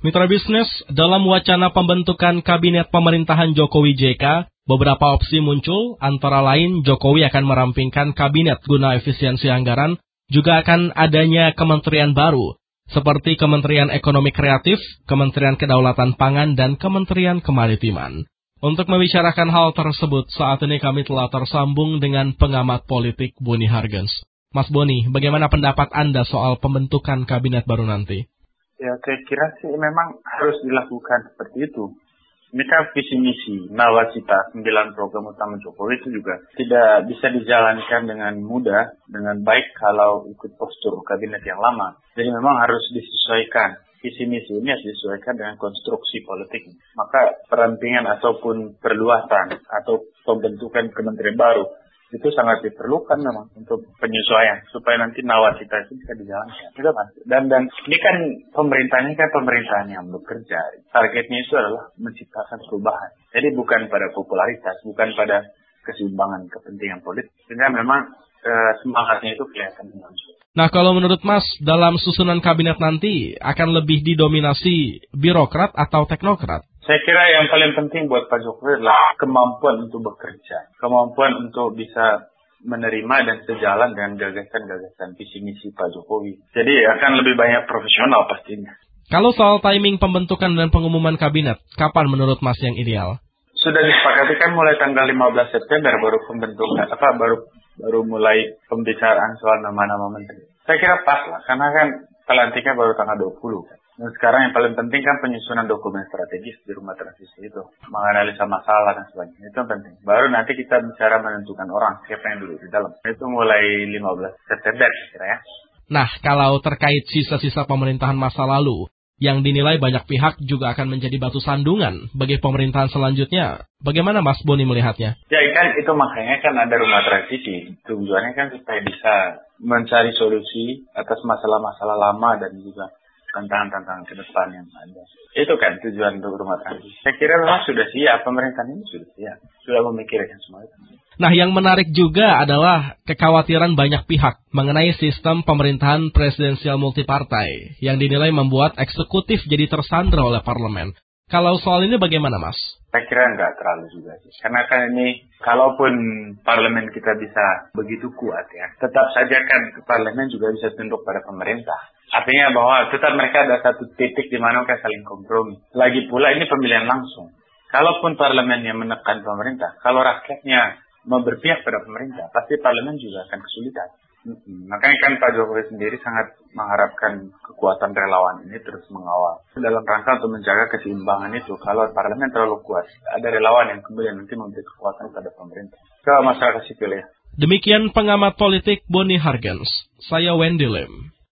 Mitra bisnis, dalam wacana pembentukan Kabinet Pemerintahan Jokowi JK, beberapa opsi muncul, antara lain Jokowi akan merampingkan kabinet guna efisiensi anggaran, juga akan adanya kementerian baru, seperti Kementerian Ekonomi Kreatif, Kementerian Kedaulatan Pangan, dan Kementerian Kemaritiman. Untuk membicarakan hal tersebut, saat ini kami telah tersambung dengan pengamat politik Boni Hargens. Mas Boni, bagaimana pendapat Anda soal pembentukan kabinet baru nanti? Ya, saya kira sih memang harus dilakukan seperti itu. Ini kan visi misi, nawacita, 9 program utama Jokowi itu juga tidak bisa dijalankan dengan mudah, dengan baik kalau ikut postur kabinet yang lama. Jadi memang harus disesuaikan. Visi misi ini harus disesuaikan dengan konstruksi politik. Maka perampingan ataupun perluasan atau pembentukan kementerian baru itu sangat diperlukan memang untuk penyesuaian supaya nanti nawacita itu bisa dijalankan. Itu kan. Dan ini kan pemerintahan yang bekerja. Targetnya itu adalah menciptakan perubahan. Jadi bukan pada popularitas, bukan pada keseimbangan kepentingan politik. Sehingga memang semangatnya itu kelihatan muncul. Nah, kalau menurut Mas, dalam susunan kabinet nanti akan lebih didominasi birokrat atau teknokrat? Saya kira yang paling penting buat Pak Jokowi adalah kemampuan untuk bekerja. Kemampuan untuk bisa menerima dan sejalan dengan gagasan-gagasan visi misi Pak Jokowi. Jadi akan lebih banyak profesional pastinya. Kalau soal timing pembentukan dan pengumuman kabinet, kapan menurut Mas yang ideal? Sudah disepakati kan mulai tanggal 15 September baru pembentukan, baru mulai pembicaraan soal nama-nama menteri. Saya kira pas lah, karena kan pelantiknya baru tanggal 20 kan. Dan sekarang yang paling penting kan penyusunan dokumen strategis di rumah transisi itu. Menganalisa masalah dan sebagainya. Itu yang penting. Baru nanti kita bicara menentukan orang, siapa yang duduk di dalam. Itu mulai 15 September kira ya. Nah, kalau terkait sisa-sisa pemerintahan masa lalu, yang dinilai banyak pihak juga akan menjadi batu sandungan bagi pemerintahan selanjutnya, bagaimana Mas Boni melihatnya? Ya kan itu makanya kan ada rumah transisi. Tujuannya kan supaya bisa mencari solusi atas masalah-masalah lama dan juga tantangan-tantangan ke depan yang ada. Itu kan tujuan untuk rumah transisi. Saya kira memang sudah siap, pemerintahan ini sudah siap. Sudah memikirkan semua itu. Nah, yang menarik juga adalah kekhawatiran banyak pihak mengenai sistem pemerintahan presidensial multipartai yang dinilai membuat eksekutif jadi tersandra oleh parlemen. Kalau soal ini bagaimana, Mas? Saya kira enggak terlalu juga sih. Karena kan ini, kalaupun parlemen kita bisa begitu kuat ya, tetap saja kan parlemen juga bisa tunduk pada pemerintah. Artinya bahwa tetap mereka ada satu titik di mana mereka saling kompromi. Lagi pula ini pemilihan langsung. Kalaupun parlemen yang menekan pemerintah, kalau rakyatnya mau berpihak pada pemerintah, pasti parlemen juga akan kesulitan. Makanya kan Pak Jokowi sendiri sangat mengharapkan kekuatan relawan ini terus mengawal. Dalam rangka untuk menjaga keseimbangan itu, kalau parlemen terlalu kuat, ada relawan yang kemudian nanti memberi kekuatan pada pemerintah. Ke masyarakat sipil ya. Demikian pengamat politik Boni Hargens. Saya Wendy Lim.